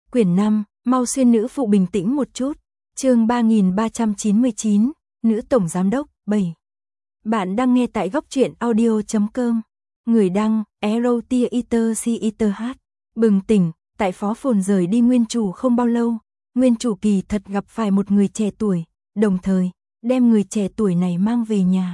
Quyển 5, mau xuyên nữ phụ bình tĩnh một chút. Chương 3399, nữ tổng giám đốc 7. Bạn đang nghe tại góc truyện audio.com. Người đăng, Erotiaiter. Bừng tỉnh, tại Phó Phồn rời đi nguyên chủ không bao lâu, nguyên chủ kỳ thật gặp phải một người trẻ tuổi, đồng thời đem người trẻ tuổi này mang về nhà.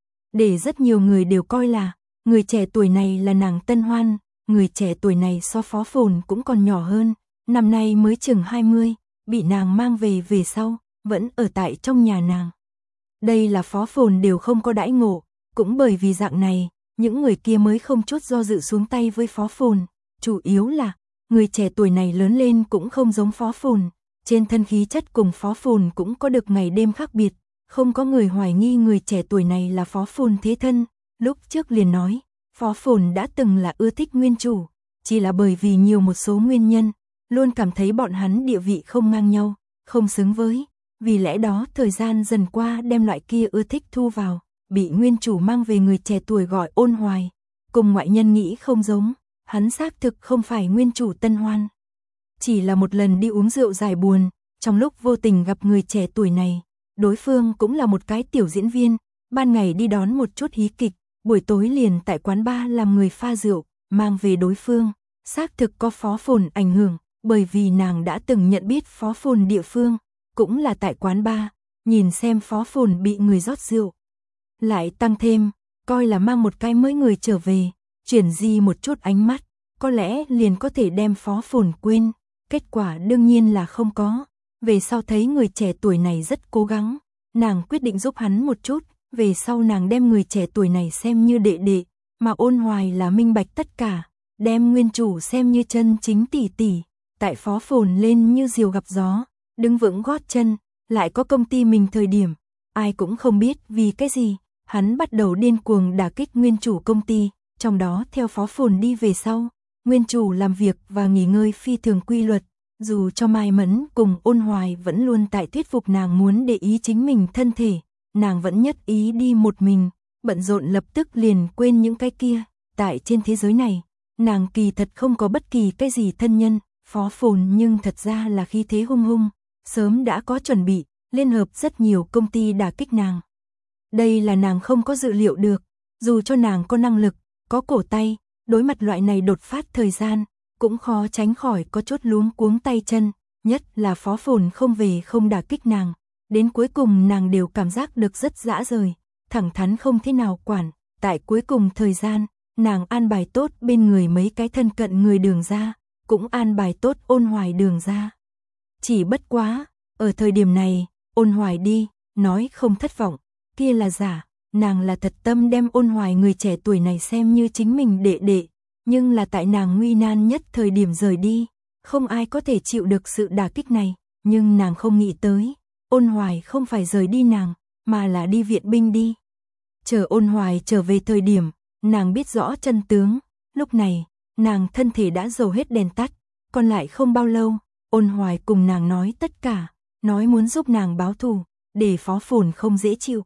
Để rất nhiều người đều coi là người trẻ tuổi này là nàng Tân Hoan, người trẻ tuổi này so Phó Phồn cũng còn nhỏ hơn, năm nay mới chừng 20, bị nàng mang về sau, vẫn ở tại trong nhà nàng. Đây là Phó Phồn đều không có đãi ngộ, cũng bởi vì dạng này, những người kia mới không chút do dự xuống tay với Phó Phồn, chủ yếu là người trẻ tuổi này lớn lên cũng không giống Phó Phồn, trên thân khí chất cùng Phó Phồn cũng có được ngày đêm khác biệt, không có người hoài nghi người trẻ tuổi này là Phó Phồn thế thân, lúc trước liền nói, Phó Phồn đã từng là ưa thích nguyên chủ, chỉ là bởi vì nhiều một số nguyên nhân, luôn cảm thấy bọn hắn địa vị không ngang nhau, không xứng với, vì lẽ đó thời gian dần qua đem loại kia ưa thích thu vào, bị nguyên chủ mang về người trẻ tuổi gọi Ôn Hoài, cùng ngoại nhân nghĩ không giống, hắn xác thực không phải nguyên chủ Tân Hoan. Chỉ là một lần đi uống rượu giải buồn, trong lúc vô tình gặp người trẻ tuổi này, đối phương cũng là một cái tiểu diễn viên, ban ngày đi đón một chút hí kịch, buổi tối liền tại quán bar làm người pha rượu, mang về đối phương, xác thực có Phó Phồn ảnh hưởng, bởi vì nàng đã từng nhận biết Phó Phồn địa phương, cũng là tại quán bar, nhìn xem Phó Phồn bị người rót rượu. Lại tăng thêm, coi là mang một cái mới người trở về, chuyển di một chút ánh mắt, có lẽ liền có thể đem Phó Phồn quên, kết quả đương nhiên là không có. Về sau thấy người trẻ tuổi này rất cố gắng, nàng quyết định giúp hắn một chút, về sau nàng đem người trẻ tuổi này xem như đệ đệ, mà Ôn Hoài là minh bạch tất cả, đem nguyên chủ xem như chân chính tỷ tỷ, tại Phó Phồn lên như diều gặp gió, đứng vững gót chân, lại có công ty mình thời điểm, ai cũng không biết vì cái gì, hắn bắt đầu điên cuồng đả kích nguyên chủ công ty, trong đó theo Phó Phồn đi về sau, nguyên chủ làm việc và nghỉ ngơi phi thường quy luật. Dù cho Mai Mẫn cùng Ôn Hoài vẫn luôn tại thuyết phục nàng muốn để ý chính mình thân thể, nàng vẫn nhất ý đi một mình, bận rộn lập tức liền quên những cái kia. Tại trên thế giới này, nàng kỳ thật không có bất kỳ cái gì thân nhân, Phó Phồn nhưng thật ra là khí thế hung hung, sớm đã có chuẩn bị, liên hợp rất nhiều công ty đả kích nàng. Đây là nàng không có dự liệu được, dù cho nàng có năng lực, có cổ tay, đối mặt loại này đột phát thời gian, cũng khó tránh khỏi có chút luống cuống tay chân, nhất là Phó Phồn không về không đả kích nàng, đến cuối cùng nàng đều cảm giác được rất dã rời, thẳng thắn không thế nào quản, tại cuối cùng thời gian, nàng an bài tốt bên người mấy cái thân cận người Đường ra, cũng an bài tốt Ôn Hoài Đường ra. Chỉ bất quá, ở thời điểm này, Ôn Hoài đi, nói không thất vọng, kia là giả, nàng là thật tâm đem Ôn Hoài người trẻ tuổi này xem như chính mình đệ đệ. Nhưng là tại nàng nguy nan nhất thời điểm rời đi, không ai có thể chịu được sự đả kích này, nhưng nàng không nghĩ tới, Ôn Hoài không phải rời đi nàng, mà là đi viện binh đi. Chờ Ôn Hoài trở về thời điểm, nàng biết rõ chân tướng, lúc này, nàng thân thể đã dầu hết đèn tắt, còn lại không bao lâu, Ôn Hoài cùng nàng nói tất cả, nói muốn giúp nàng báo thù, để Phó Phồn không dễ chịu.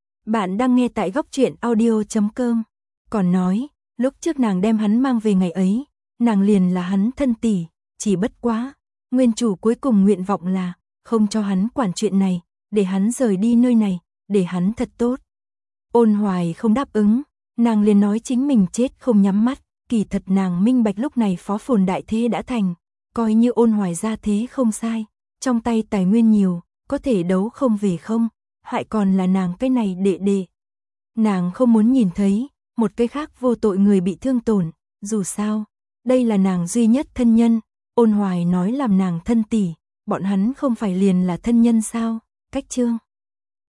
Bạn đang nghe tại góc truyện audio.com, còn nói, lúc trước nàng đem hắn mang về ngày ấy, nàng liền là hắn thân tỷ, chỉ bất quá, nguyên chủ cuối cùng nguyện vọng là không cho hắn quản chuyện này, để hắn rời đi nơi này, để hắn thật tốt. Ôn Hoài không đáp ứng, nàng liền nói chính mình chết không nhắm mắt, kỳ thật nàng minh bạch lúc này Phó Phồn đại thế đã thành, coi như Ôn Hoài ra thế không sai, trong tay tài nguyên nhiều, có thể đấu không về không, hại còn là nàng cái này đệ đệ. Nàng không muốn nhìn thấy một cái khác vô tội người bị thương tổn, dù sao, đây là nàng duy nhất thân nhân, Ôn Hoài nói làm nàng thân tỷ, bọn hắn không phải liền là thân nhân sao, cách chương.